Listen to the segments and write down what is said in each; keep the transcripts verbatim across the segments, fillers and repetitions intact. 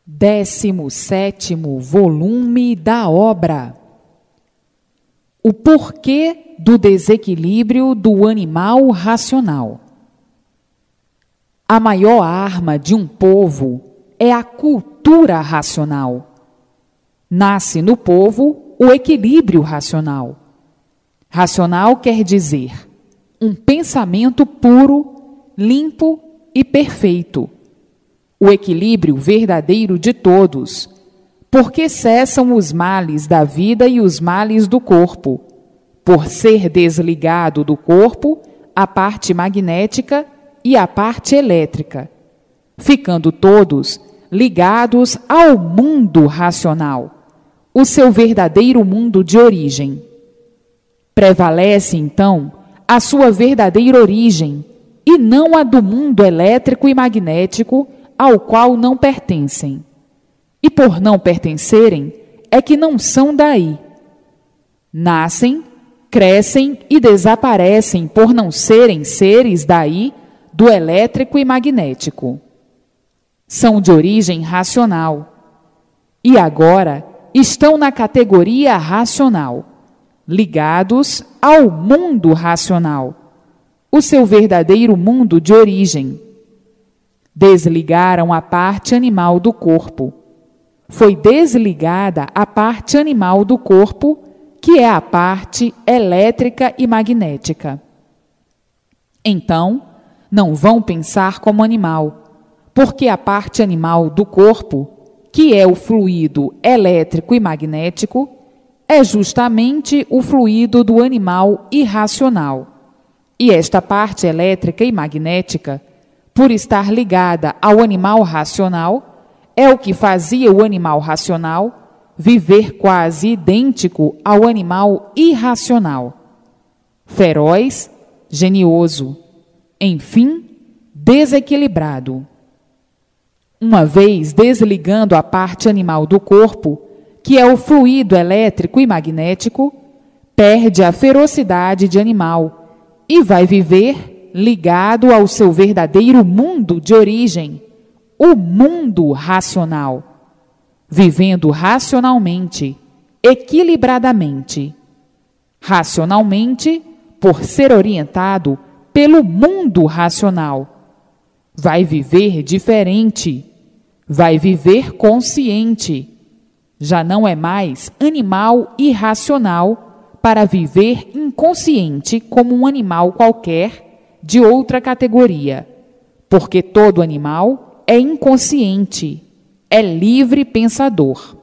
Décimo sétimo volume da obra. O porquê do desequilíbrio do animal racional. A maior arma de um povo é a cultura racional. Nasce no povo o equilíbrio racional. Racional quer dizer um pensamento puro, limpo e perfeito. O equilíbrio verdadeiro de todos, porque cessam os males da vida e os males do corpo, por ser desligado do corpo a parte magnética e a parte elétrica, ficando todos ligados ao mundo racional, o seu verdadeiro mundo de origem. Prevalece, então, a sua verdadeira origem, e não a do mundo elétrico e magnético, ao qual não pertencem. E por não pertencerem, é que não são daí. Nascem, crescem e desaparecem por não serem seres daí, do elétrico e magnético. São de origem racional. E agora estão na categoria racional, ligados ao mundo racional, o seu verdadeiro mundo de origem. Desligaram a parte animal do corpo. Foi desligada a parte animal do corpo, que é a parte elétrica e magnética. Então, não vão pensar como animal, porque a parte animal do corpo, que é o fluido elétrico e magnético, é justamente o fluido do animal irracional. E esta parte elétrica e magnética, por estar ligada ao animal racional, é o que fazia o animal racional viver quase idêntico ao animal irracional. Feroz, genioso, enfim, desequilibrado. Uma vez desligando a parte animal do corpo, que é o fluido elétrico e magnético, perde a ferocidade de animal e vai viver ligado ao seu verdadeiro mundo de origem, o mundo racional, vivendo racionalmente, equilibradamente. Racionalmente, por ser orientado pelo mundo racional, vai viver diferente, vai viver consciente. Já não é mais animal irracional para viver inconsciente como um animal qualquer de outra categoria, porque todo animal é inconsciente, é livre pensador.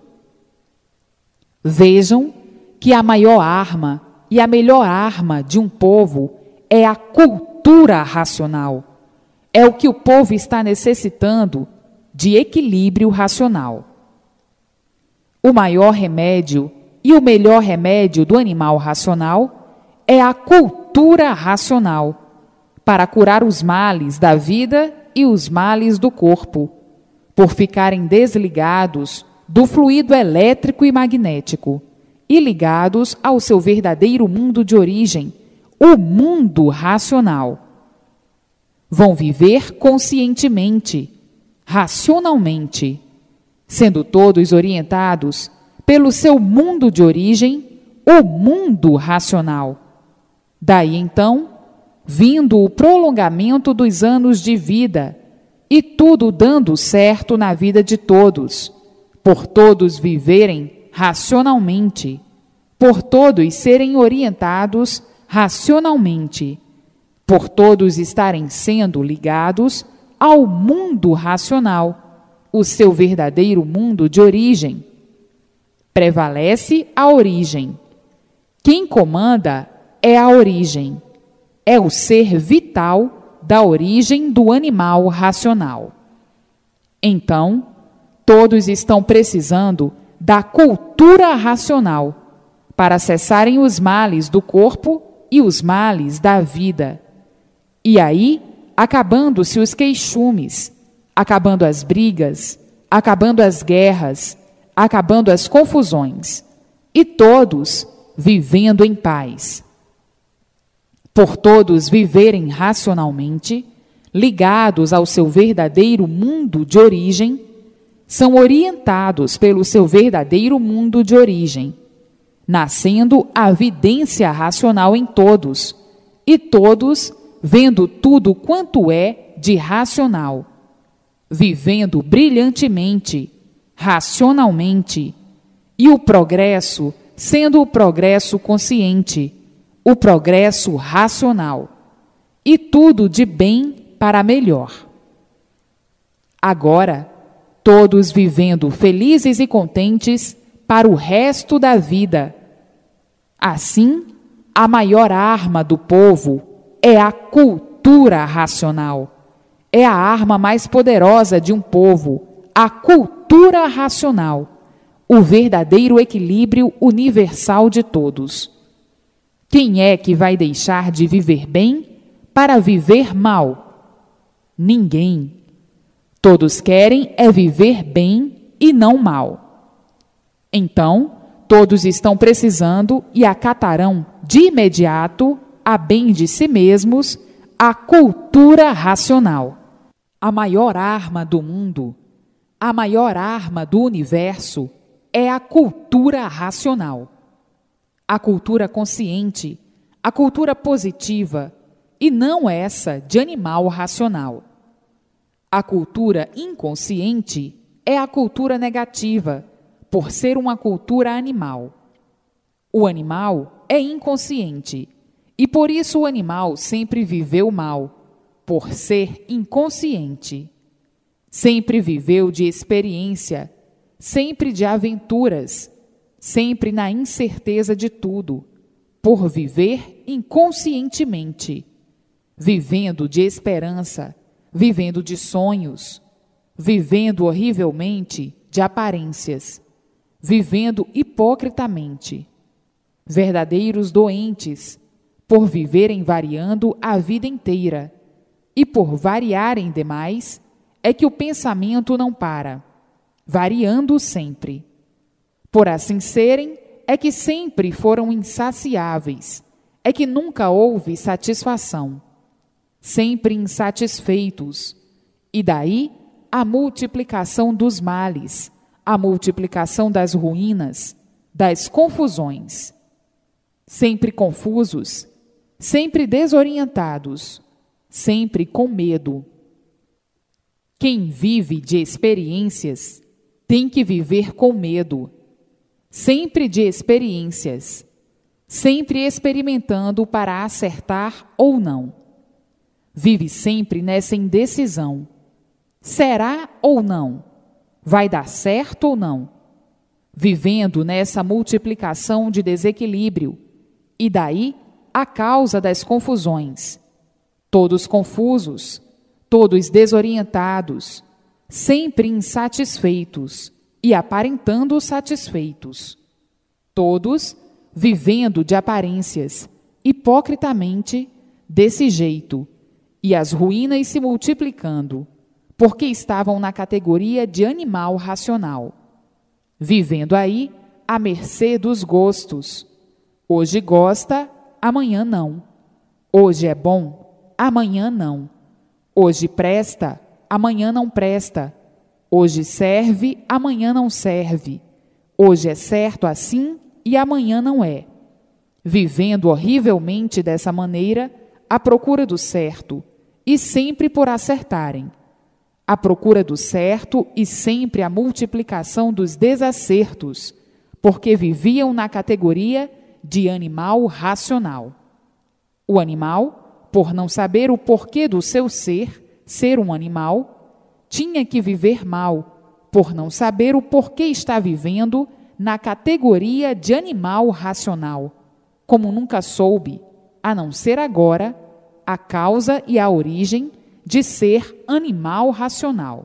Vejam que a maior arma e a melhor arma de um povo é a cultura racional. É o que o povo está necessitando de equilíbrio racional. O maior remédio e o melhor remédio do animal racional é a cultura racional, para curar os males da vida e os males do corpo, por ficarem desligados do fluido elétrico e magnético e ligados ao seu verdadeiro mundo de origem, o mundo racional. Vão viver conscientemente, racionalmente, sendo todos orientados pelo seu mundo de origem, o mundo racional. Daí então, vindo o prolongamento dos anos de vida e tudo dando certo na vida de todos, por todos viverem racionalmente, por todos serem orientados racionalmente, por todos estarem sendo ligados ao mundo racional, o seu verdadeiro mundo de origem. Prevalece a origem. Quem comanda é a origem. É o ser vital da origem do animal racional. Então, todos estão precisando da cultura racional para cessarem os males do corpo e os males da vida. E aí, acabando-se os queixumes, acabando as brigas, acabando as guerras, acabando as confusões, e todos vivendo em paz. Por todos viverem racionalmente, ligados ao seu verdadeiro mundo de origem, são orientados pelo seu verdadeiro mundo de origem, nascendo a vidência racional em todos, e todos vendo tudo quanto é de racional, vivendo brilhantemente, racionalmente, e o progresso sendo o progresso consciente, o progresso racional, e tudo de bem para melhor. Agora, todos vivendo felizes e contentes para o resto da vida. Assim, a maior arma do povo é a cultura racional. É a arma mais poderosa de um povo, a cultura racional, o verdadeiro equilíbrio universal de todos. Quem é que vai deixar de viver bem para viver mal? Ninguém. Todos querem é viver bem e não mal. Então, todos estão precisando e acatarão de imediato, a bem de si mesmos, a cultura racional. A maior arma do mundo, a maior arma do universo é a cultura racional. A cultura consciente, a cultura positiva, e não essa de animal racional. A cultura inconsciente é a cultura negativa, por ser uma cultura animal. O animal é inconsciente, e por isso o animal sempre viveu mal, por ser inconsciente. Sempre viveu de experiência, sempre de aventuras, sempre na incerteza de tudo, por viver inconscientemente, vivendo de esperança, vivendo de sonhos, vivendo horrivelmente de aparências, vivendo hipocritamente, verdadeiros doentes, por viverem variando a vida inteira, e por variarem demais, é que o pensamento não para, variando sempre. Por assim serem, é que sempre foram insaciáveis, é que nunca houve satisfação, sempre insatisfeitos, e daí a multiplicação dos males, a multiplicação das ruínas, das confusões. Sempre confusos, sempre desorientados, sempre com medo. Quem vive de experiências tem que viver com medo, sempre de experiências, sempre experimentando para acertar ou não. Vive sempre nessa indecisão. Será ou não? Vai dar certo ou não? Vivendo nessa multiplicação de desequilíbrio, e daí a causa das confusões. Todos confusos, todos desorientados, sempre insatisfeitos e aparentando satisfeitos. Todos vivendo de aparências, hipocritamente, desse jeito, e as ruínas se multiplicando, porque estavam na categoria de animal racional, vivendo aí à mercê dos gostos. Hoje gosta, amanhã não. Hoje é bom, amanhã não. Hoje presta, amanhã não presta. Hoje serve, amanhã não serve. Hoje é certo assim e amanhã não é. Vivendo horrivelmente dessa maneira, à procura do certo, e sempre por acertarem. À procura do certo e sempre a multiplicação dos desacertos, porque viviam na categoria de animal racional. O animal, por não saber o porquê do seu ser, ser um animal, tinha que viver mal, por não saber o porquê está vivendo na categoria de animal racional, como nunca soube, a não ser agora, a causa e a origem de ser animal racional.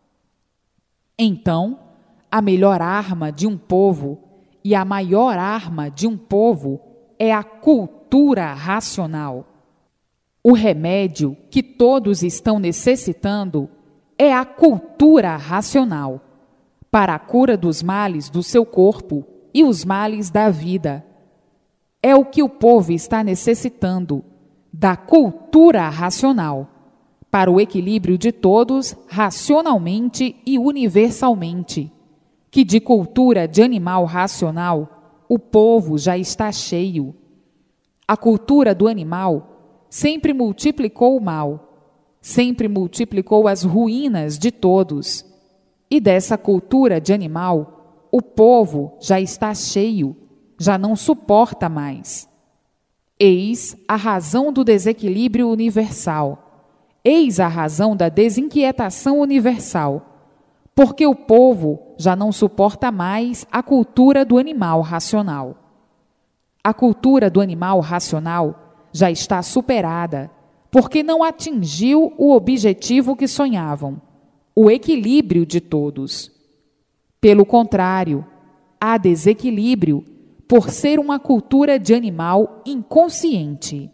Então, a melhor arma de um povo e a maior arma de um povo é a cultura racional. O remédio que todos estão necessitando é a cultura racional, para a cura dos males do seu corpo e os males da vida. É o que o povo está necessitando, da cultura racional, para o equilíbrio de todos racionalmente e universalmente, que de cultura de animal racional o povo já está cheio. A cultura do animal sempre multiplicou o mal, sempre multiplicou as ruínas de todos, e dessa cultura de animal o povo já está cheio, já não suporta mais. Eis a razão do desequilíbrio universal. Eis a razão da desinquietação universal, porque o povo já não suporta mais a cultura do animal racional. A cultura do animal racional já está superada, porque não atingiu o objetivo que sonhavam, o equilíbrio de todos. Pelo contrário, há desequilíbrio por ser uma cultura de animal inconsciente.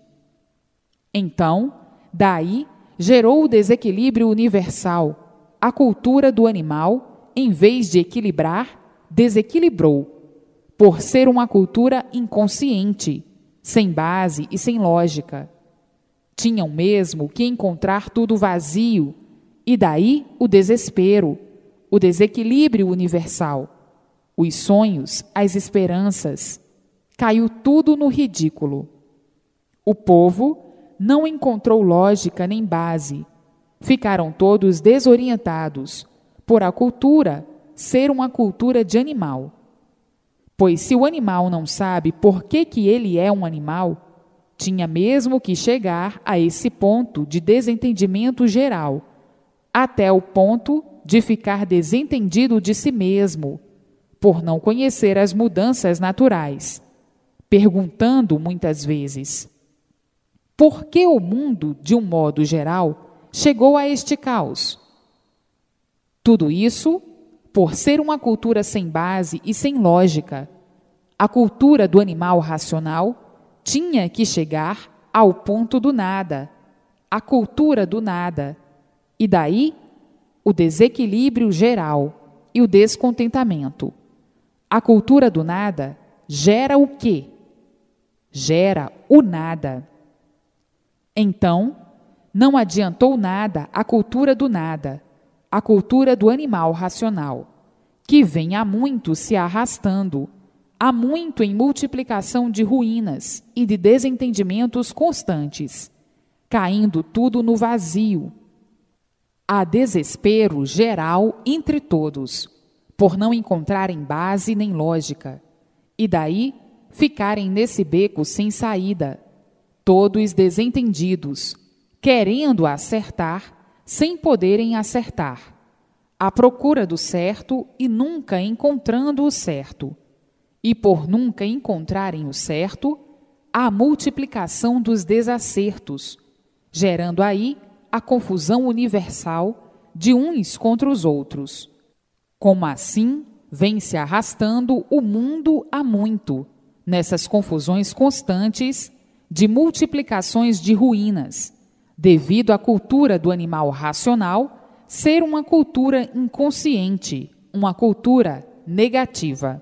Então, daí gerou o desequilíbrio universal. A cultura do animal, em vez de equilibrar, desequilibrou, por ser uma cultura inconsciente, sem base e sem lógica. Tinham mesmo que encontrar tudo vazio, e daí o desespero, o desequilíbrio universal, os sonhos, as esperanças. Caiu tudo no ridículo. O povo não encontrou lógica nem base. Ficaram todos desorientados, por a cultura ser uma cultura de animal. Pois se o animal não sabe por que que ele é um animal, tinha mesmo que chegar a esse ponto de desentendimento geral, até o ponto de ficar desentendido de si mesmo, por não conhecer as mudanças naturais, perguntando muitas vezes: por que o mundo, de um modo geral, chegou a este caos? Tudo isso por ser uma cultura sem base e sem lógica. A cultura do animal racional tinha que chegar ao ponto do nada, a cultura do nada, e daí o desequilíbrio geral e o descontentamento. A cultura do nada gera o quê? Gera o nada. Então, não adiantou nada a cultura do nada, a cultura do animal racional, que vem há muito se arrastando, há muito em multiplicação de ruínas e de desentendimentos constantes, caindo tudo no vazio. Há desespero geral entre todos, por não encontrarem base nem lógica, e daí ficarem nesse beco sem saída, todos desentendidos, querendo acertar, sem poderem acertar, à procura do certo e nunca encontrando o certo. E por nunca encontrarem o certo, a multiplicação dos desacertos, gerando aí a confusão universal de uns contra os outros. Como assim vem se arrastando o mundo há muito, nessas confusões constantes de multiplicações de ruínas, devido à cultura do animal racional ser uma cultura inconsciente, uma cultura negativa.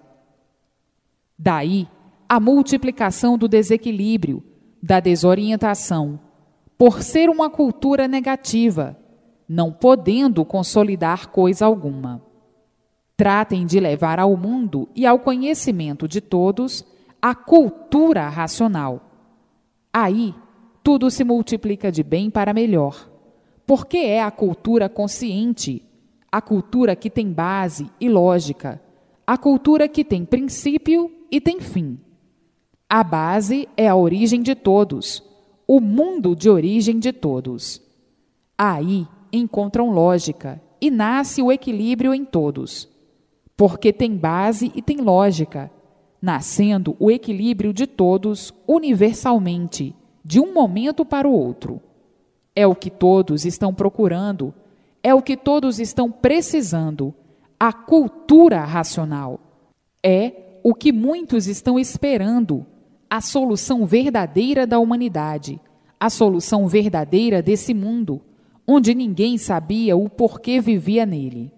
Daí a multiplicação do desequilíbrio, da desorientação, por ser uma cultura negativa, não podendo consolidar coisa alguma. Tratem de levar ao mundo e ao conhecimento de todos a cultura racional. Aí, tudo se multiplica de bem para melhor, porque é a cultura consciente, a cultura que tem base e lógica, a cultura que tem princípio e tem fim. A base é a origem de todos, o mundo de origem de todos. Aí encontram lógica e nasce o equilíbrio em todos, porque tem base e tem lógica, nascendo o equilíbrio de todos universalmente, de um momento para o outro. É o que todos estão procurando, é o que todos estão precisando, a cultura racional. É o que muitos estão esperando, a solução verdadeira da humanidade, a solução verdadeira desse mundo, onde ninguém sabia o porquê vivia nele.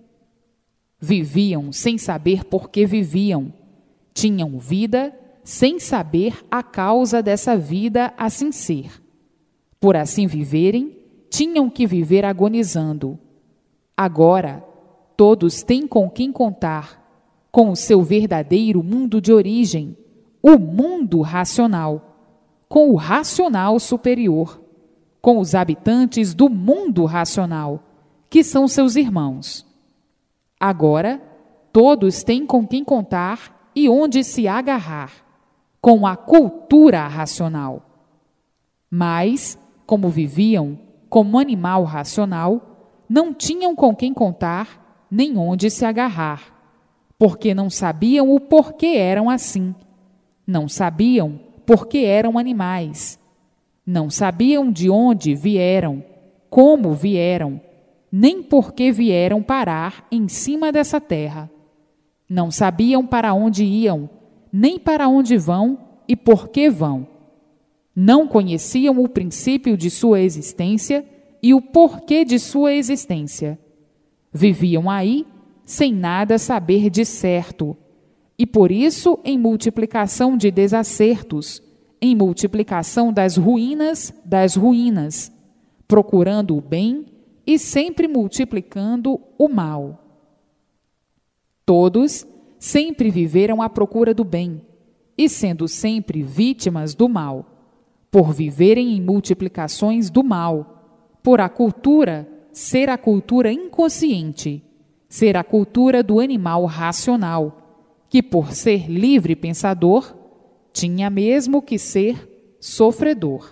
Viviam sem saber por que viviam, tinham vida sem saber a causa dessa vida assim ser. Por assim viverem, tinham que viver agonizando. Agora, todos têm com quem contar, com o seu verdadeiro mundo de origem, o mundo racional, com o racional superior, com os habitantes do mundo racional, que são seus irmãos. Agora, todos têm com quem contar e onde se agarrar, com a cultura racional. Mas, como viviam como animal racional, não tinham com quem contar nem onde se agarrar, porque não sabiam o porquê eram assim, não sabiam porque eram animais, não sabiam de onde vieram, como vieram, nem por que vieram parar em cima dessa terra. Não sabiam para onde iam, nem para onde vão e por que vão. Não conheciam o princípio de sua existência e o porquê de sua existência. Viviam aí sem nada saber de certo, e por isso em multiplicação de desacertos, em multiplicação das ruínas das ruínas, procurando o bem e sempre multiplicando o mal. Todos sempre viveram à procura do bem, e sendo sempre vítimas do mal, por viverem em multiplicações do mal, por a cultura ser a cultura inconsciente, ser a cultura do animal racional, que por ser livre pensador, tinha mesmo que ser sofredor.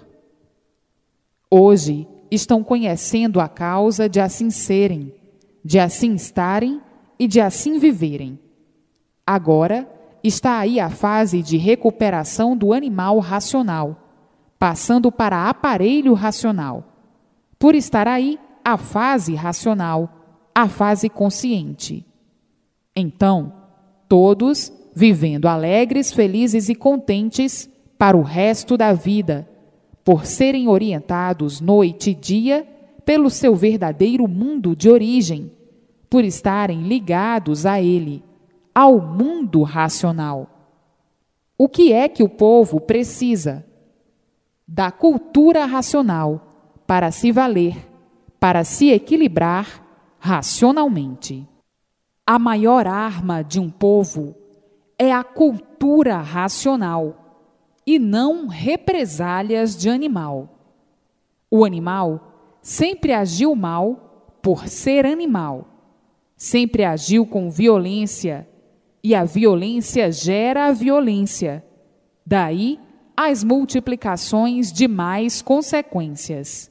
Hoje estão conhecendo a causa de assim serem, de assim estarem e de assim viverem. Agora está aí a fase de recuperação do animal racional, passando para aparelho racional. Por estar aí a fase racional, a fase consciente. Então, todos vivendo alegres, felizes e contentes para o resto da vida, por serem orientados noite e dia pelo seu verdadeiro mundo de origem, por estarem ligados a ele, ao mundo racional. O que é que o povo precisa? Da cultura racional, para se valer, para se equilibrar racionalmente. A maior arma de um povo é a cultura racional, e não represálias de animal. O animal sempre agiu mal por ser animal, sempre agiu com violência, e a violência gera a violência. Daí as multiplicações de mais consequências.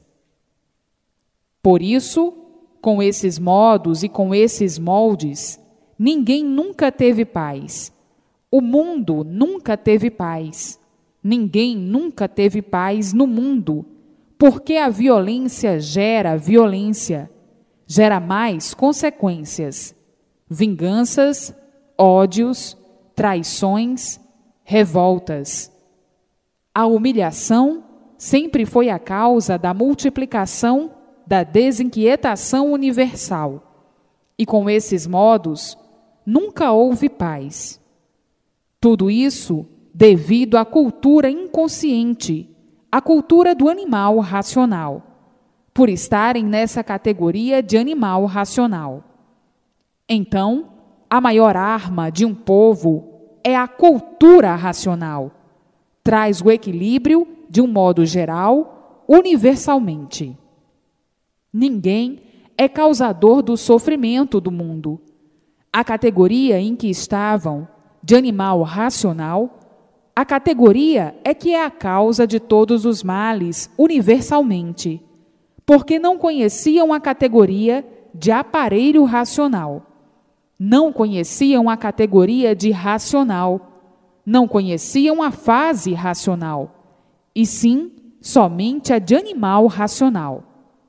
Por isso, com esses modos e com esses moldes, ninguém nunca teve paz. O mundo nunca teve paz. Ninguém nunca teve paz no mundo, porque a violência gera violência, gera mais consequências, vinganças, ódios, traições, revoltas. A humilhação sempre foi a causa da multiplicação da desinquietação universal, e com esses modos nunca houve paz. Tudo isso devido à cultura inconsciente, à cultura do animal racional, por estarem nessa categoria de animal racional. Então, a maior arma de um povo é a cultura racional. Traz o equilíbrio de um modo geral, universalmente. Ninguém é causador do sofrimento do mundo. A categoria em que estavam, de animal racional, a categoria é que é a causa de todos os males universalmente, porque não conheciam a categoria de aparelho racional, não conheciam a categoria de racional, não conheciam a fase racional, e sim somente a de animal racional.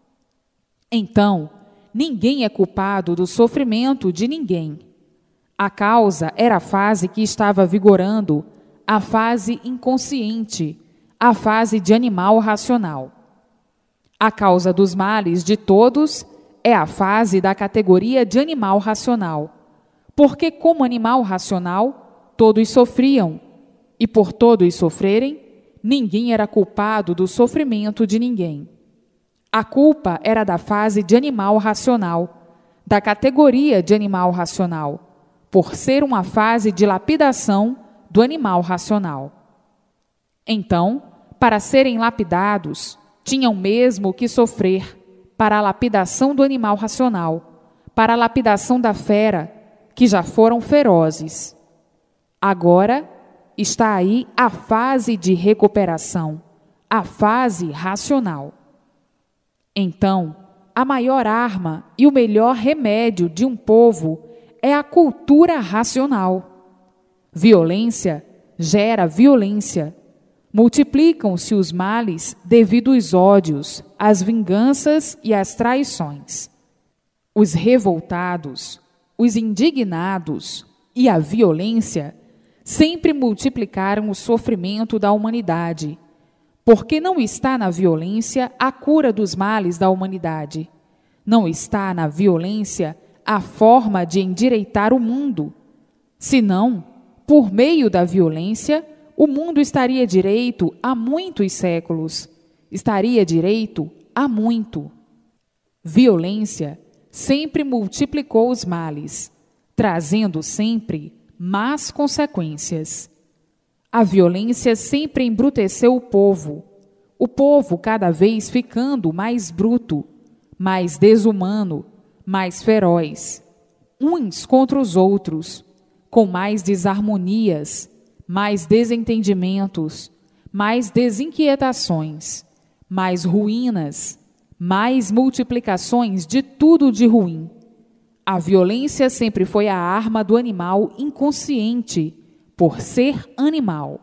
Então, ninguém é culpado do sofrimento de ninguém. A causa era a fase que estava vigorando, a fase inconsciente, a fase de animal racional. A causa dos males de todos é a fase da categoria de animal racional, porque como animal racional, todos sofriam, e por todos sofrerem, ninguém era culpado do sofrimento de ninguém. A culpa era da fase de animal racional, da categoria de animal racional, por ser uma fase de lapidação do animal racional. Então, para serem lapidados, tinham mesmo que sofrer para a lapidação do animal racional, para a lapidação da fera, que já foram ferozes. Agora está aí a fase de recuperação, a fase racional. Então, a maior arma e o melhor remédio de um povo é a cultura racional. Violência gera violência. Multiplicam-se os males devido aos ódios, às vinganças e às traições. Os revoltados, os indignados e a violência sempre multiplicaram o sofrimento da humanidade, porque não está na violência a cura dos males da humanidade. Não está na violência a forma de endireitar o mundo. Senão, por meio da violência, o mundo estaria direito há muitos séculos. Estaria direito há muito. Violência sempre multiplicou os males, trazendo sempre más consequências. A violência sempre embruteceu o povo, o povo cada vez ficando mais bruto, mais desumano, mais feroz, uns contra os outros, com mais desarmonias, mais desentendimentos, mais desinquietações, mais ruínas, mais multiplicações de tudo de ruim. A violência sempre foi a arma do animal inconsciente, por ser animal.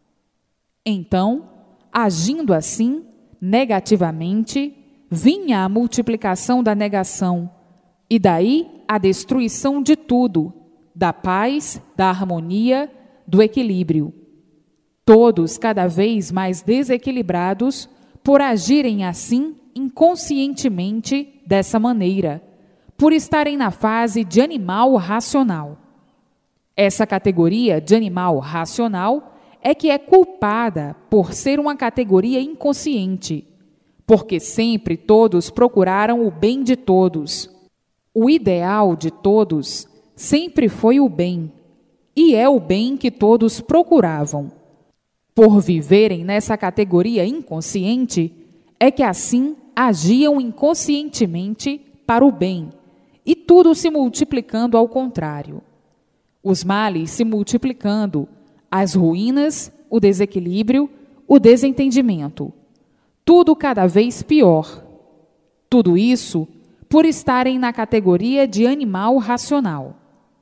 Então, agindo assim, negativamente, vinha a multiplicação da negação, e daí a destruição de tudo, da paz, da harmonia, do equilíbrio. Todos cada vez mais desequilibrados por agirem assim inconscientemente dessa maneira, por estarem na fase de animal racional. Essa categoria de animal racional é que é culpada por ser uma categoria inconsciente, porque sempre todos procuraram o bem de todos. O ideal de todos sempre foi o bem, e é o bem que todos procuravam. Por viverem nessa categoria inconsciente, é que assim agiam inconscientemente para o bem, e tudo se multiplicando ao contrário. Os males se multiplicando, as ruínas, o desequilíbrio, o desentendimento. Tudo cada vez pior. Tudo isso por estarem na categoria de animal racional.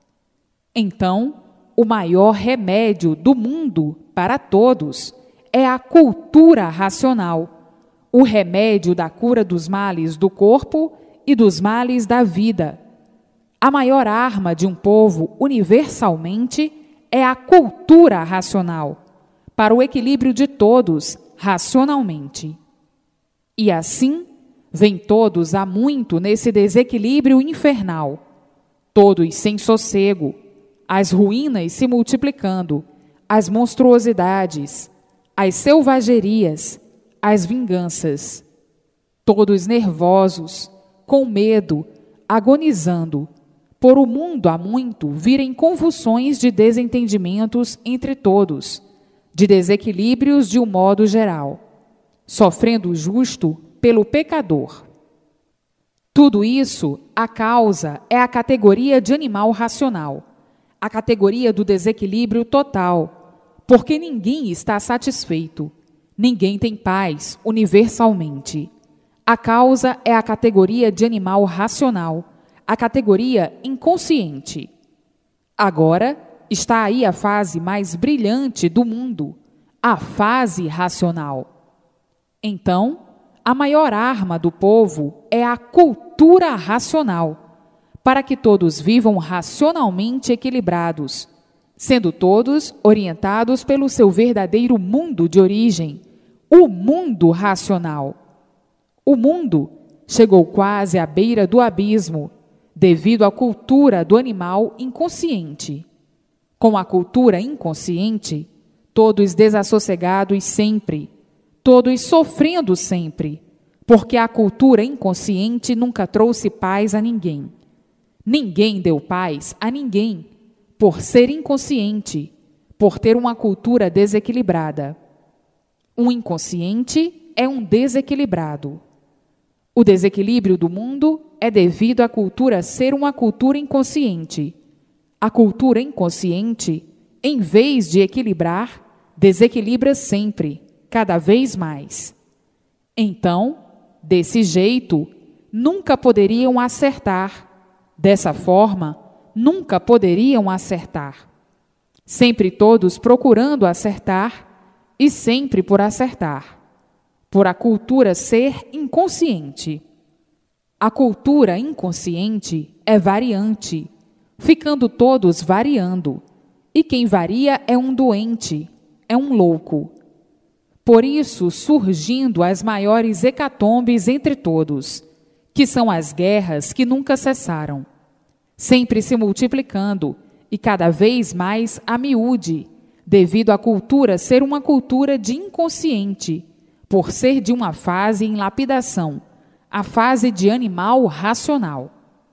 Então, o maior remédio do mundo para todos é a cultura racional, o remédio da cura dos males do corpo e dos males da vida. A maior arma de um povo universalmente é a cultura racional, para o equilíbrio de todos racionalmente. E assim, vêm todos há muito nesse desequilíbrio infernal, todos sem sossego, as ruínas se multiplicando, as monstruosidades, as selvagerias, as vinganças, todos nervosos, com medo, agonizando, por o mundo há muito virem convulsões de desentendimentos entre todos, de desequilíbrios de um modo geral, sofrendo o justo pelo pecador. Tudo isso, a causa é a categoria de animal racional, a categoria do desequilíbrio total, porque ninguém está satisfeito, ninguém tem paz universalmente. A causa é a categoria de animal racional, a categoria inconsciente. Agora está aí a fase mais brilhante do mundo, a fase racional. Então, a maior arma do povo é a cultura racional, para que todos vivam racionalmente equilibrados, sendo todos orientados pelo seu verdadeiro mundo de origem, o mundo racional. O mundo chegou quase à beira do abismo, devido à cultura do animal inconsciente. Com a cultura inconsciente, todos desassossegados sempre, todos sofrendo sempre, porque a cultura inconsciente nunca trouxe paz a ninguém. Ninguém deu paz a ninguém, por ser inconsciente, por ter uma cultura desequilibrada. Um inconsciente é um desequilibrado. O desequilíbrio do mundo é devido à cultura ser uma cultura inconsciente. A cultura inconsciente, em vez de equilibrar, desequilibra sempre, cada vez mais. Então, desse jeito, nunca poderiam acertar. Dessa forma, nunca poderiam acertar. Sempre todos procurando acertar e sempre por acertar, por a cultura ser inconsciente. A cultura inconsciente é variante, ficando todos variando, e quem varia é um doente, é um louco. Por isso, surgindo as maiores hecatombes entre todos, que são as guerras que nunca cessaram, sempre se multiplicando e cada vez mais a miúde, devido à cultura ser uma cultura de inconsciente, por ser de uma fase em lapidação, a fase de animal racional.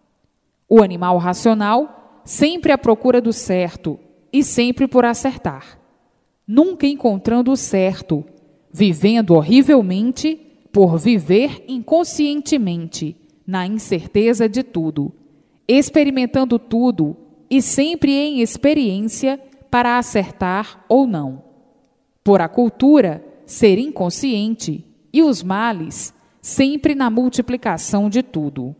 O animal racional sempre à procura do certo e sempre por acertar, nunca encontrando o certo, vivendo horrivelmente por viver inconscientemente, na incerteza de tudo, experimentando tudo e sempre em experiência para acertar ou não. Por a cultura ser inconsciente e os males sempre na multiplicação de tudo.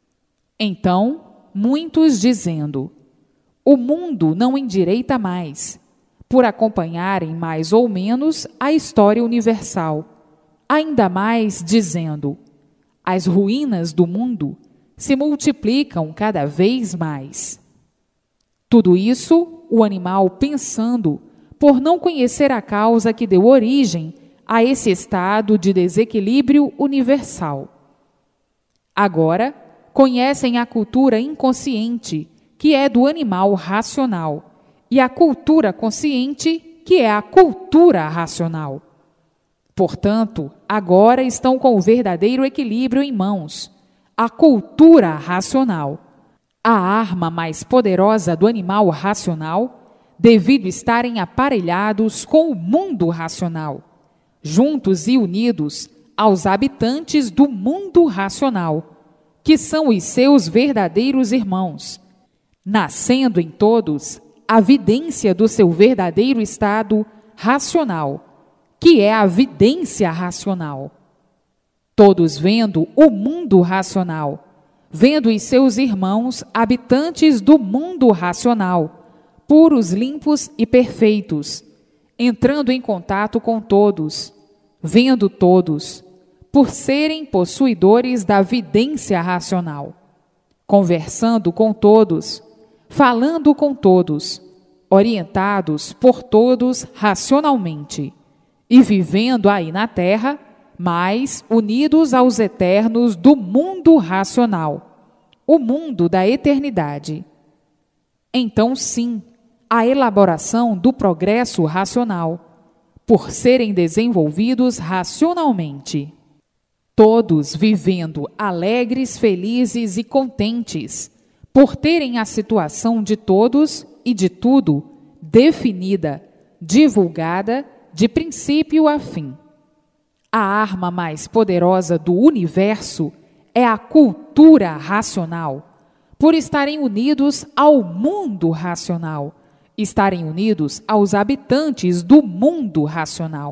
Então, muitos dizendo, o mundo não endireita mais, por acompanharem mais ou menos a história universal, ainda mais dizendo, as ruínas do mundo se multiplicam cada vez mais. Tudo isso, o animal pensando, por não conhecer a causa que deu origem a esse estado de desequilíbrio universal. Agora, conhecem a cultura inconsciente, que é do animal racional, e a cultura consciente, que é a cultura racional. Portanto, agora estão com o verdadeiro equilíbrio em mãos, a cultura racional, a arma mais poderosa do animal racional, devido estarem aparelhados com o mundo racional, juntos e unidos aos habitantes do mundo racional, que são os seus verdadeiros irmãos, nascendo em todos a vidência do seu verdadeiro estado racional, que é a vidência racional. Todos vendo o mundo racional, vendo os seus irmãos habitantes do mundo racional, puros, limpos e perfeitos, entrando em contato com todos, vendo todos, por serem possuidores da vidência racional, conversando com todos, falando com todos, orientados por todos racionalmente, e vivendo aí na terra, mas unidos aos eternos do mundo racional, o mundo da eternidade. Então, sim, a elaboração do progresso racional, por serem desenvolvidos racionalmente. Todos vivendo alegres, felizes e contentes, por terem a situação de todos e de tudo definida, divulgada, de princípio a fim. A arma mais poderosa do universo é a cultura racional, por estarem unidos ao mundo racional, estarem unidos aos habitantes do mundo racional.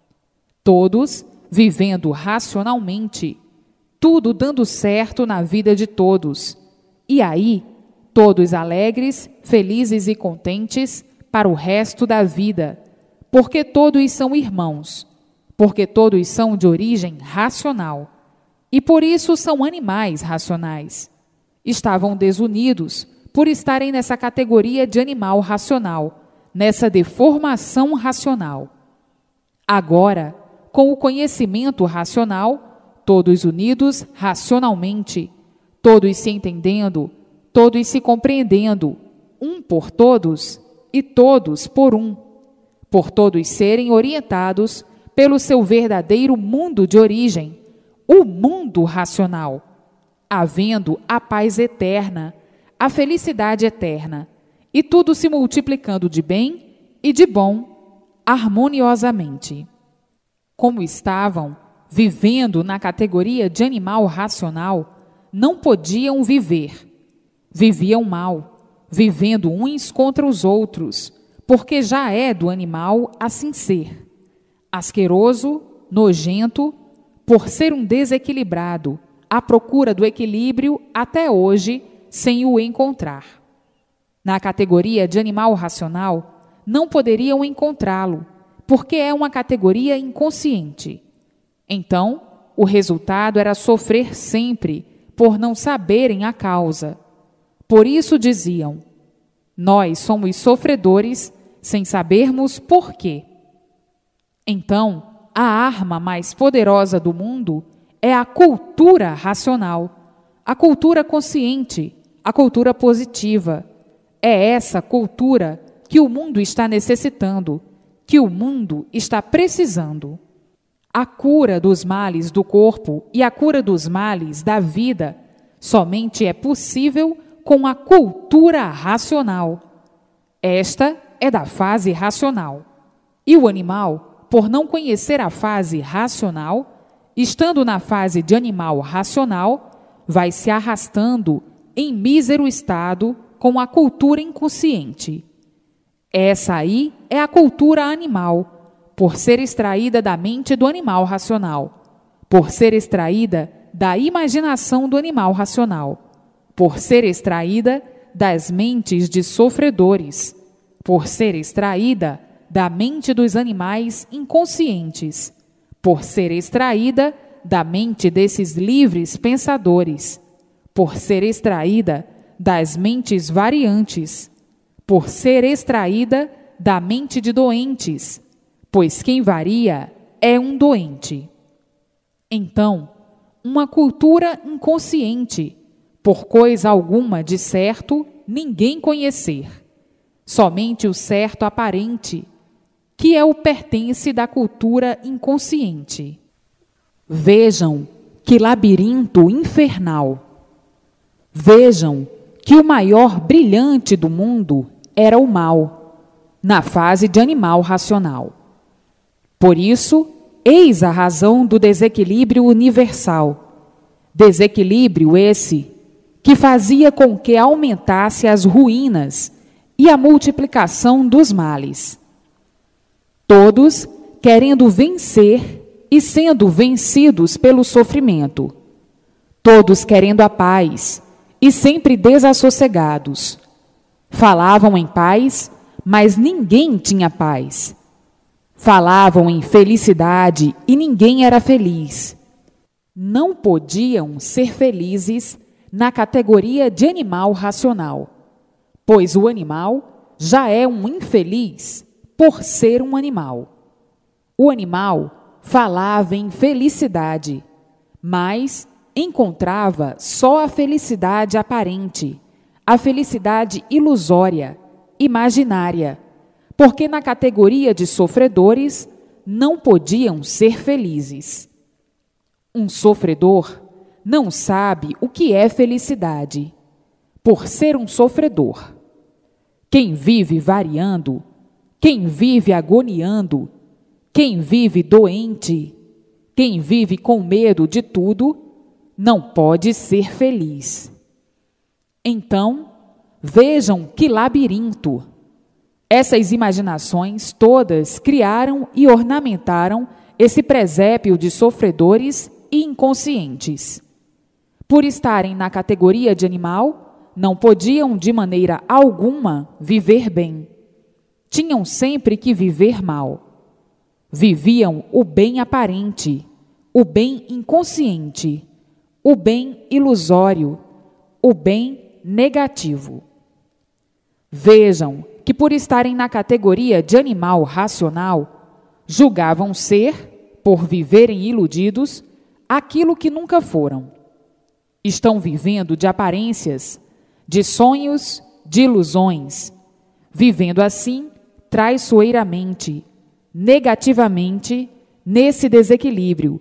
Todos vivendo racionalmente, tudo dando certo na vida de todos, e aí, todos alegres, felizes e contentes para o resto da vida, porque todos são irmãos, porque todos são de origem racional, e por isso são animais racionais. Estavam desunidos por estarem nessa categoria de animal racional, nessa deformação racional. Agora, com o conhecimento racional, todos unidos racionalmente, todos se entendendo, todos se compreendendo, um por todos e todos por um, por todos serem orientados pelo seu verdadeiro mundo de origem, o mundo racional, havendo a paz eterna, a felicidade eterna, e tudo se multiplicando de bem e de bom, harmoniosamente. Como estavam vivendo na categoria de animal racional, não podiam viver. Viviam mal, vivendo uns contra os outros, porque já é do animal assim ser. Asqueroso, nojento, por ser um desequilibrado, à procura do equilíbrio até hoje, sem o encontrar. Na categoria de animal racional, não poderiam encontrá-lo, porque é uma categoria inconsciente. Então, o resultado era sofrer sempre, por não saberem a causa. Por isso diziam: nós somos sofredores, sem sabermos por quê. Então, a arma mais poderosa do mundo é a cultura racional, a cultura consciente, a cultura positiva. É essa cultura que o mundo está necessitando, que o mundo está precisando. A cura dos males do corpo e a cura dos males da vida somente é possível com a cultura racional. Esta é da fase racional. E o animal, por não conhecer a fase racional, estando na fase de animal racional, vai se arrastando em mísero estado com a cultura inconsciente. Essa aí é a cultura animal, por ser extraída da mente do animal racional, por ser extraída da imaginação do animal racional, por ser extraída das mentes de sofredores, por ser extraída da mente dos animais inconscientes, por ser extraída da mente desses livres pensadores, por ser extraída das mentes variantes, por ser extraída da mente de doentes, pois quem varia é um doente. Então, uma cultura inconsciente, por coisa alguma de certo ninguém conhecer, somente o certo aparente, que é o pertence da cultura inconsciente. Vejam que labirinto infernal. Vejam que o maior brilhante do mundo era o mal, na fase de animal racional. Por isso, eis a razão do desequilíbrio universal. Desequilíbrio esse que fazia com que aumentasse as ruínas e a multiplicação dos males. Todos querendo vencer e sendo vencidos pelo sofrimento. Todos querendo a paz e sempre desassossegados. Falavam em paz, mas ninguém tinha paz. Falavam em felicidade e ninguém era feliz. Não podiam ser felizes na categoria de animal racional, pois o animal já é um infeliz por ser um animal. O animal falava em felicidade, mas encontrava só a felicidade aparente, a felicidade ilusória, imaginária, porque na categoria de sofredores não podiam ser felizes. Um sofredor não sabe o que é felicidade, por ser um sofredor. Quem vive variando, quem vive agoniando, quem vive doente, quem vive com medo de tudo, não pode ser feliz. Então, vejam que labirinto. Essas imaginações todas criaram e ornamentaram esse presépio de sofredores e inconscientes. Por estarem na categoria de animal, não podiam de maneira alguma viver bem. Tinham sempre que viver mal. Viviam o bem aparente, o bem inconsciente, o bem ilusório, o bem negativo. Vejam que por estarem na categoria de animal racional, julgavam ser, por viverem iludidos, aquilo que nunca foram. Estão vivendo de aparências, de sonhos, de ilusões, vivendo assim traiçoeiramente, negativamente, nesse desequilíbrio,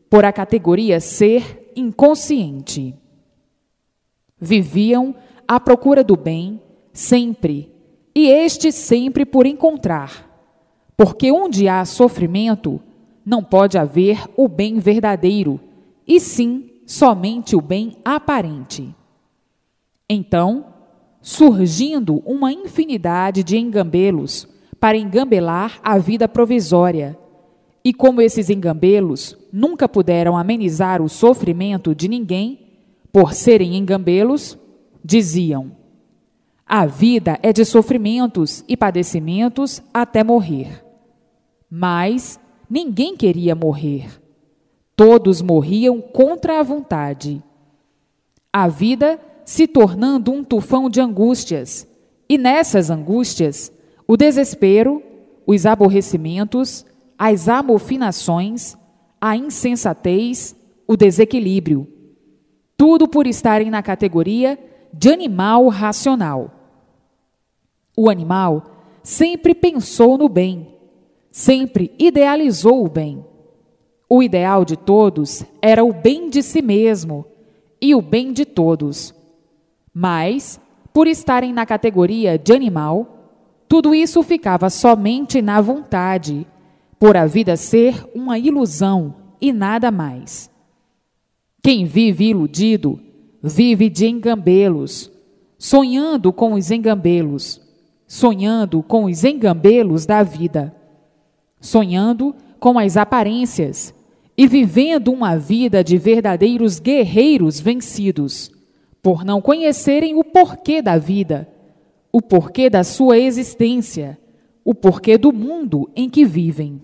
por a categoria ser inconsciente. Viviam à procura do bem, sempre, e este sempre por encontrar, porque onde há sofrimento, não pode haver o bem verdadeiro, e sim somente o bem aparente. Então, surgindo uma infinidade de engambelos para engambelar a vida provisória, e como esses engambelos nunca puderam amenizar o sofrimento de ninguém, por serem engambelos, diziam: a vida é de sofrimentos e padecimentos até morrer. Mas ninguém queria morrer. Todos morriam contra a vontade. A vida se tornando um tufão de angústias, e nessas angústias, o desespero, os aborrecimentos, as amofinações, a insensatez, o desequilíbrio. Tudo por estarem na categoria de animal racional. O animal sempre pensou no bem, sempre idealizou o bem. O ideal de todos era o bem de si mesmo e o bem de todos. Mas, por estarem na categoria de animal, tudo isso ficava somente na vontade, por a vida ser uma ilusão e nada mais. Quem vive iludido, vive de engambelos, sonhando com os engambelos, sonhando com os engambelos da vida, sonhando com as aparências e vivendo uma vida de verdadeiros guerreiros vencidos, por não conhecerem o porquê da vida, o porquê da sua existência, o porquê do mundo em que vivem.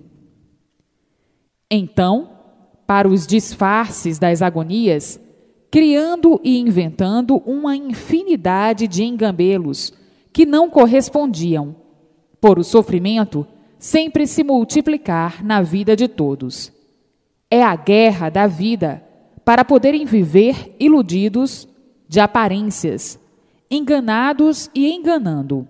Então, para os disfarces das agonias, criando e inventando uma infinidade de engambelos que não correspondiam, por o sofrimento sempre se multiplicar na vida de todos. É a guerra da vida para poderem viver iludidos de aparências, enganados e enganando.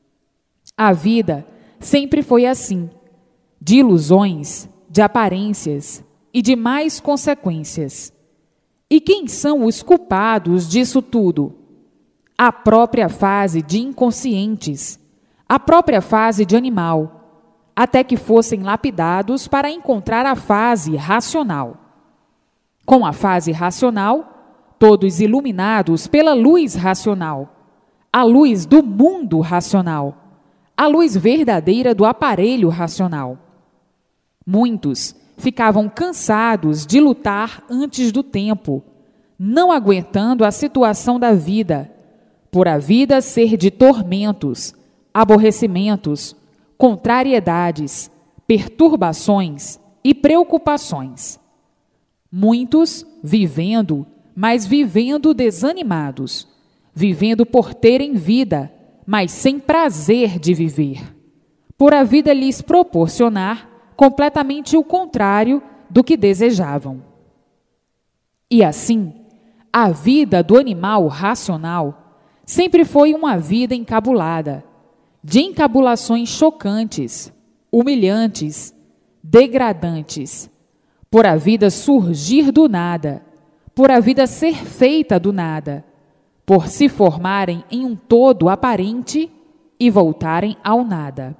A vida sempre foi assim, de ilusões, de aparências e de mais consequências. E quem são os culpados disso tudo? A própria fase de inconscientes, a própria fase de animal, até que fossem lapidados para encontrar a fase racional. Com a fase racional, todos iluminados pela luz racional, a luz do mundo racional, a luz verdadeira do aparelho racional. Muitos ficavam cansados de lutar antes do tempo, não aguentando a situação da vida, por a vida ser de tormentos, aborrecimentos, contrariedades, perturbações e preocupações. Muitos vivendo, mas vivendo desanimados, vivendo por terem vida, mas sem prazer de viver, por a vida lhes proporcionar completamente o contrário do que desejavam. E assim, a vida do animal racional sempre foi uma vida encabulada, de encabulações chocantes, humilhantes, degradantes, por a vida surgir do nada, por a vida ser feita do nada, por se formarem em um todo aparente e voltarem ao nada.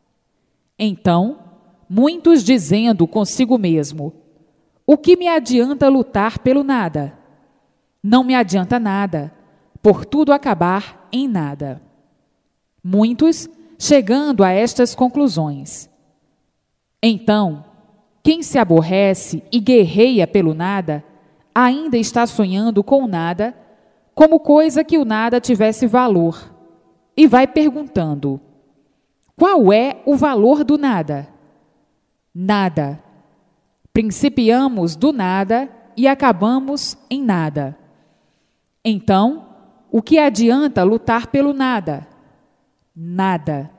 Então, muitos dizendo consigo mesmo: o que me adianta lutar pelo nada? Não me adianta nada, por tudo acabar em nada. Muitos chegando a estas conclusões. Então, quem se aborrece e guerreia pelo nada, ainda está sonhando com o nada, como coisa que o nada tivesse valor, e vai perguntando: qual é o valor do nada? Nada. Principiamos do nada e acabamos em nada. Então, o que adianta lutar pelo nada? Nada.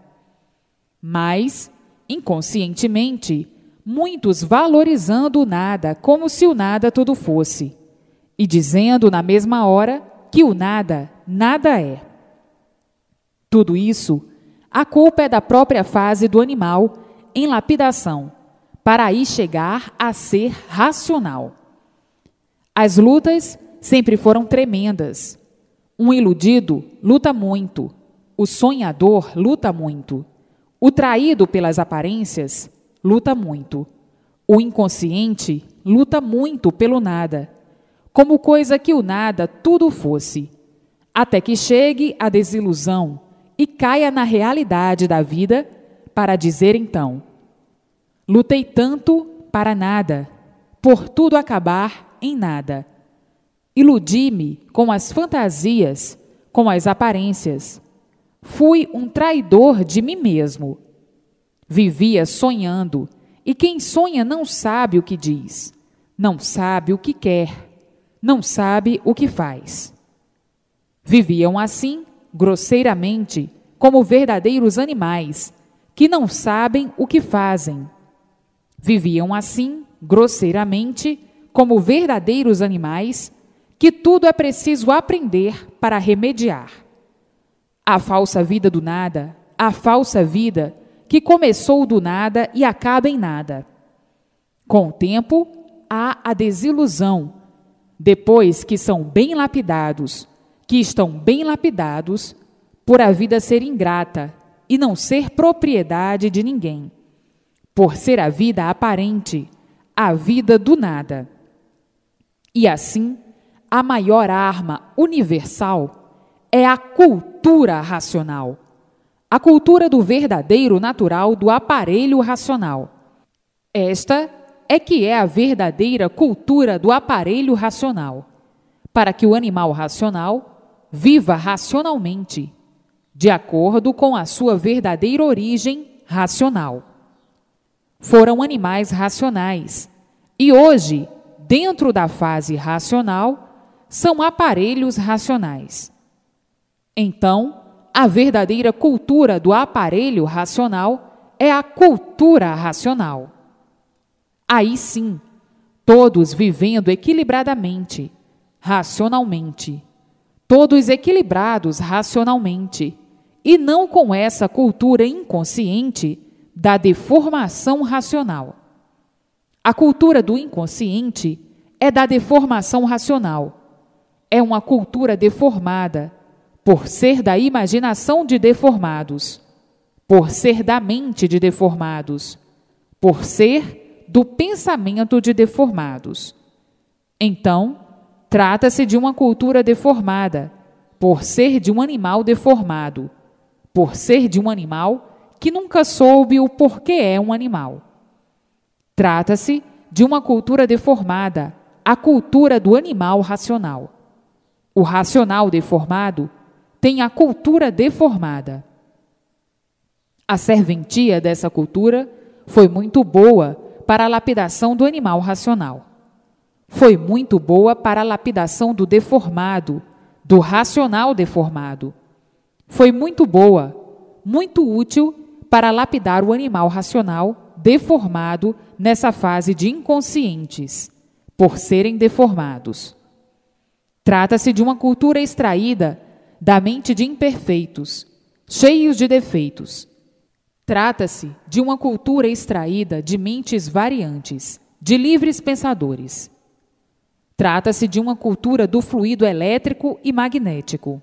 Mas, inconscientemente, muitos valorizando o nada como se o nada tudo fosse, e dizendo na mesma hora que o nada, nada é. Tudo isso, a culpa é da própria fase do animal em lapidação, para aí chegar a ser racional. As lutas sempre foram tremendas. Um iludido luta muito, o sonhador luta muito, o traído pelas aparências luta muito, o inconsciente luta muito pelo nada, como coisa que o nada tudo fosse, até que chegue a desilusão e caia na realidade da vida para dizer então: lutei tanto para nada, por tudo acabar em nada. Iludi-me com as fantasias, com as aparências. Fui um traidor de mim mesmo. Vivia sonhando, e quem sonha não sabe o que diz, não sabe o que quer, não sabe o que faz. Viviam assim, grosseiramente, como verdadeiros animais, que não sabem o que fazem. Viviam assim, grosseiramente, como verdadeiros animais, que tudo é preciso aprender para remediar. A falsa vida do nada, a falsa vida que começou do nada e acaba em nada. Com o tempo, há a desilusão. Depois que são bem lapidados, que estão bem lapidados, por a vida ser ingrata e não ser propriedade de ninguém, por ser a vida aparente, a vida do nada. E assim, a maior arma universal é a cultura racional, a cultura do verdadeiro natural do aparelho racional. Esta é que é a verdadeira cultura do aparelho racional, para que o animal racional viva racionalmente, de acordo com a sua verdadeira origem racional. Foram animais racionais, e hoje, dentro da fase racional, são aparelhos racionais. Então, a verdadeira cultura do aparelho racional é a cultura racional. Aí sim, todos vivendo equilibradamente, racionalmente, todos equilibrados racionalmente, e não com essa cultura inconsciente da deformação racional. A cultura do inconsciente é da deformação racional. É uma cultura deformada, por ser da imaginação de deformados, por ser da mente de deformados, por ser do pensamento de deformados. Então, trata-se de uma cultura deformada, por ser de um animal deformado, por ser de um animal que nunca soube o porquê é um animal. Trata-se de uma cultura deformada, a cultura do animal racional. O racional deformado tem a cultura deformada. A serventia dessa cultura foi muito boa para a lapidação do animal racional. Foi muito boa para a lapidação do deformado, do racional deformado. Foi muito boa, muito útil para lapidar o animal racional deformado nessa fase de inconscientes, por serem deformados. Trata-se de uma cultura extraída da mente de imperfeitos, cheios de defeitos. Trata-se de uma cultura extraída de mentes variantes, de livres pensadores. Trata-se de uma cultura do fluido elétrico e magnético.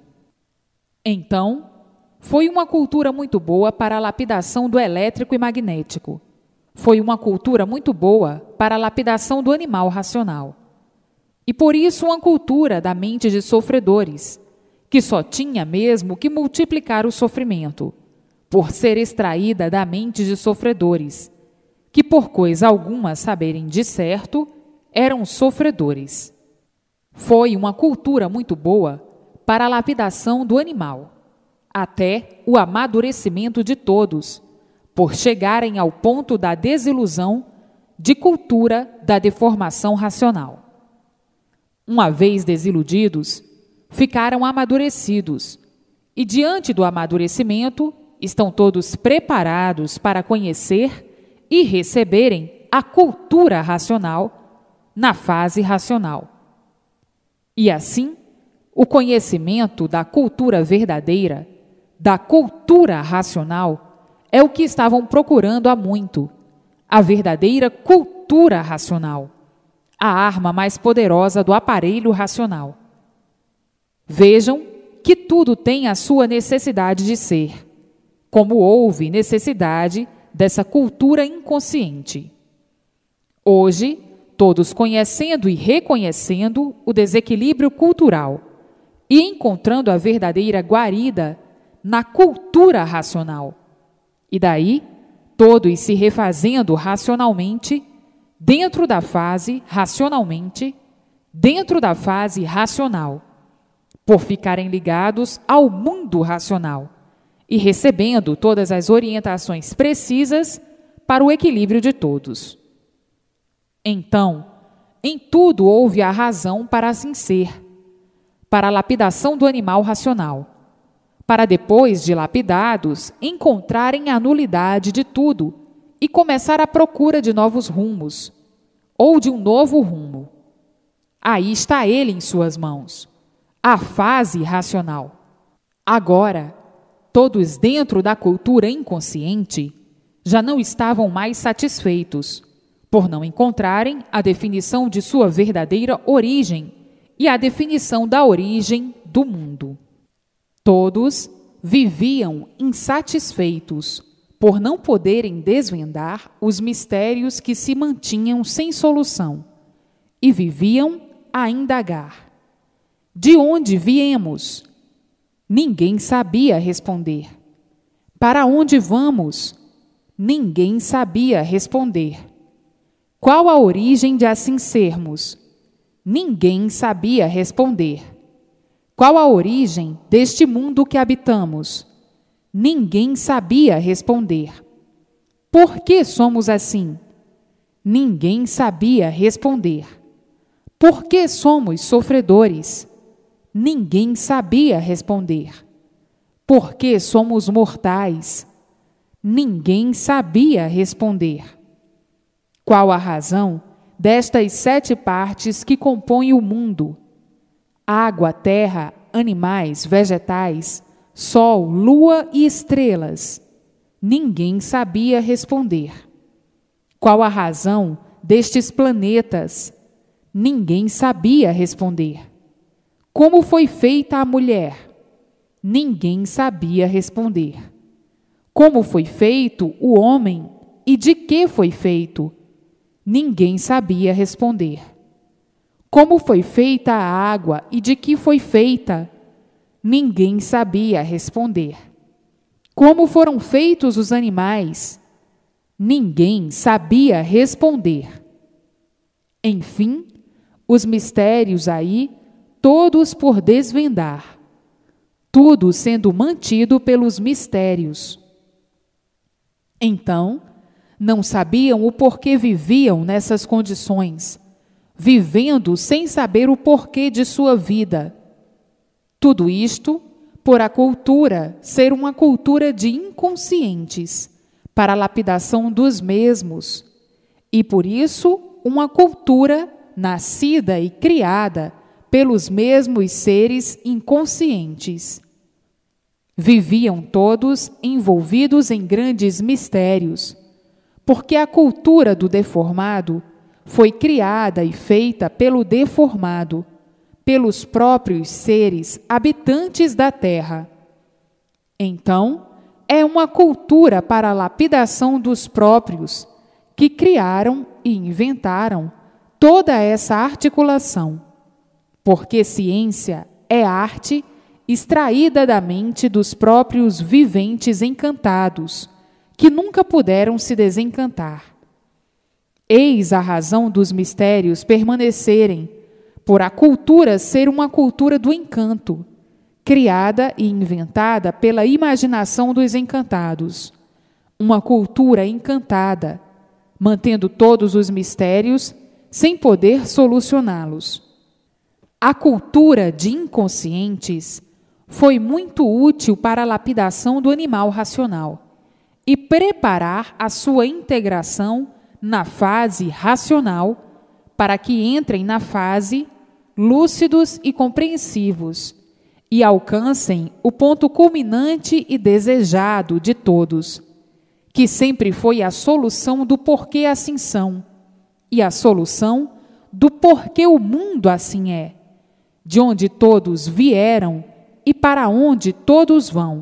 Então, foi uma cultura muito boa para a lapidação do elétrico e magnético. Foi uma cultura muito boa para a lapidação do animal racional. E por isso uma cultura da mente de sofredores, que só tinha mesmo que multiplicar o sofrimento, por ser extraída da mente de sofredores, que por coisa alguma saberem de certo, eram sofredores. Foi uma cultura muito boa para a lapidação do animal, até o amadurecimento de todos, por chegarem ao ponto da desilusão de cultura da deformação racional. Uma vez desiludidos, ficaram amadurecidos, e diante do amadurecimento, estão todos preparados para conhecer e receberem a cultura racional na fase racional. E assim, o conhecimento da cultura verdadeira, da cultura racional, é o que estavam procurando há muito, a verdadeira cultura racional, a arma mais poderosa do aparelho racional. Vejam que tudo tem a sua necessidade de ser, como houve necessidade dessa cultura inconsciente. Hoje, todos conhecendo e reconhecendo o desequilíbrio cultural e encontrando a verdadeira guarida na cultura racional, e daí todos se refazendo racionalmente, dentro da fase racionalmente, dentro da fase racional, por ficarem ligados ao mundo racional e recebendo todas as orientações precisas para o equilíbrio de todos. Então, em tudo houve a razão para assim ser, para a lapidação do animal racional, para depois de lapidados encontrarem a nulidade de tudo e começar a procura de novos rumos, ou de um novo rumo. Aí está ele em suas mãos, a fase racional. Agora, todos dentro da cultura inconsciente já não estavam mais satisfeitos, por não encontrarem a definição de sua verdadeira origem e a definição da origem do mundo. Todos viviam insatisfeitos por não poderem desvendar os mistérios que se mantinham sem solução e viviam a indagar. De onde viemos? Ninguém sabia responder. Para onde vamos? Ninguém sabia responder. Qual a origem de assim sermos? Ninguém sabia responder. Qual a origem deste mundo que habitamos? Ninguém sabia responder. Por que somos assim? Ninguém sabia responder. Por que somos sofredores? Ninguém sabia responder. Por que somos mortais? Ninguém sabia responder. Qual a razão destas sete partes que compõem o mundo? Água, terra, animais, vegetais, sol, lua e estrelas. Ninguém sabia responder. Qual a razão destes planetas? Ninguém sabia responder. Como foi feita a mulher? Ninguém sabia responder. Como foi feito o homem e de que foi feito? Ninguém sabia responder. Como foi feita a água e de que foi feita? Ninguém sabia responder. Como foram feitos os animais? Ninguém sabia responder. Enfim, os mistérios aí, todos por desvendar, tudo sendo mantido pelos mistérios. Então, não sabiam o porquê viviam nessas condições, vivendo sem saber o porquê de sua vida. Tudo isto por a cultura ser uma cultura de inconscientes, para a lapidação dos mesmos, e por isso uma cultura nascida e criada pelos mesmos seres inconscientes. Viviam todos envolvidos em grandes mistérios, porque a cultura do deformado foi criada e feita pelo deformado, pelos próprios seres habitantes da terra. Então, é uma cultura para a lapidação dos próprios, que criaram e inventaram toda essa articulação, porque ciência é arte extraída da mente dos próprios viventes encantados, que nunca puderam se desencantar. Eis a razão dos mistérios permanecerem, por a cultura ser uma cultura do encanto, criada e inventada pela imaginação dos encantados, uma cultura encantada, mantendo todos os mistérios sem poder solucioná-los. A cultura de inconscientes foi muito útil para a lapidação do animal racional e preparar a sua integração na fase racional para que entrem na fase lúcidos e compreensivos e alcancem o ponto culminante e desejado de todos, que sempre foi a solução do porquê assim são, e a solução do porquê o mundo assim é, de onde todos vieram e para onde todos vão.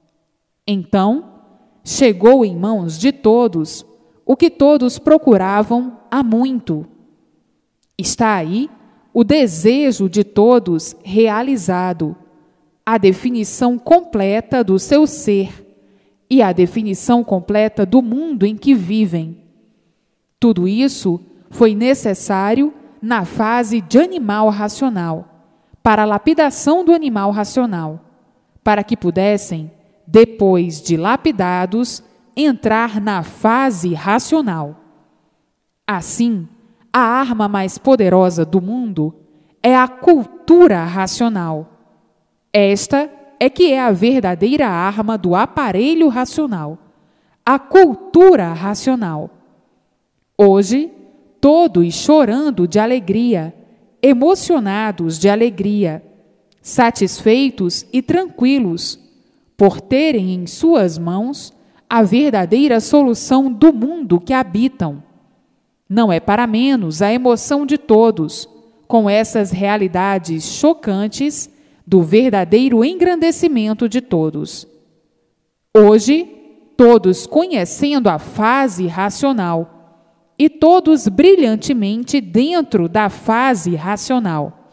Então, chegou em mãos de todos o que todos procuravam há muito. Está aí o desejo de todos realizado, a definição completa do seu ser e a definição completa do mundo em que vivem. Tudo isso foi necessário na fase de animal racional, para a lapidação do animal racional, para que pudessem, depois de lapidados, entrar na fase racional. Assim, a arma mais poderosa do mundo é a cultura racional. Esta é que é a verdadeira arma do aparelho racional, a cultura racional. Hoje, todos chorando de alegria, emocionados de alegria, satisfeitos e tranquilos, por terem em suas mãos a verdadeira solução do mundo que habitam. Não é para menos a emoção de todos, com essas realidades chocantes do verdadeiro engrandecimento de todos. Hoje, todos conhecendo a fase racional e todos brilhantemente dentro da fase racional.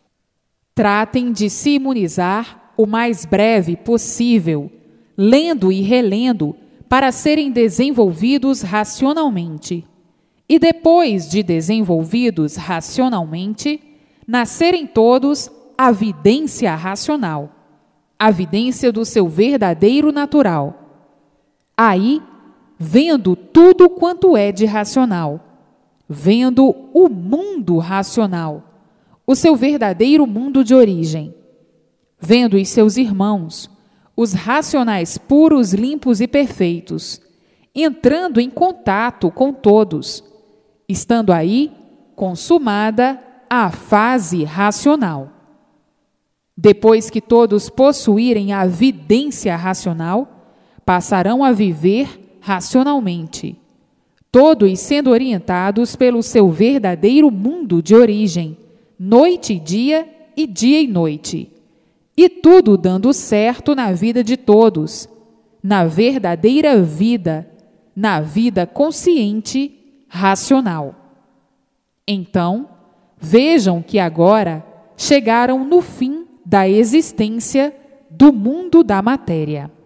Tratem de se imunizar o mais breve possível, lendo e relendo para serem desenvolvidos racionalmente. E depois de desenvolvidos racionalmente, nascerem todos a vidência racional, a vidência do seu verdadeiro natural. Aí, vendo tudo quanto é de racional, vendo o mundo racional, o seu verdadeiro mundo de origem, vendo os seus irmãos, os racionais puros, limpos e perfeitos, entrando em contato com todos, estando aí consumada a fase racional. Depois que todos possuírem a vidência racional, passarão a viver racionalmente, todos sendo orientados pelo seu verdadeiro mundo de origem, noite e dia e dia e noite, e tudo dando certo na vida de todos, na verdadeira vida, na vida consciente, racional. Então, vejam que agora chegaram no fim da existência do mundo da matéria.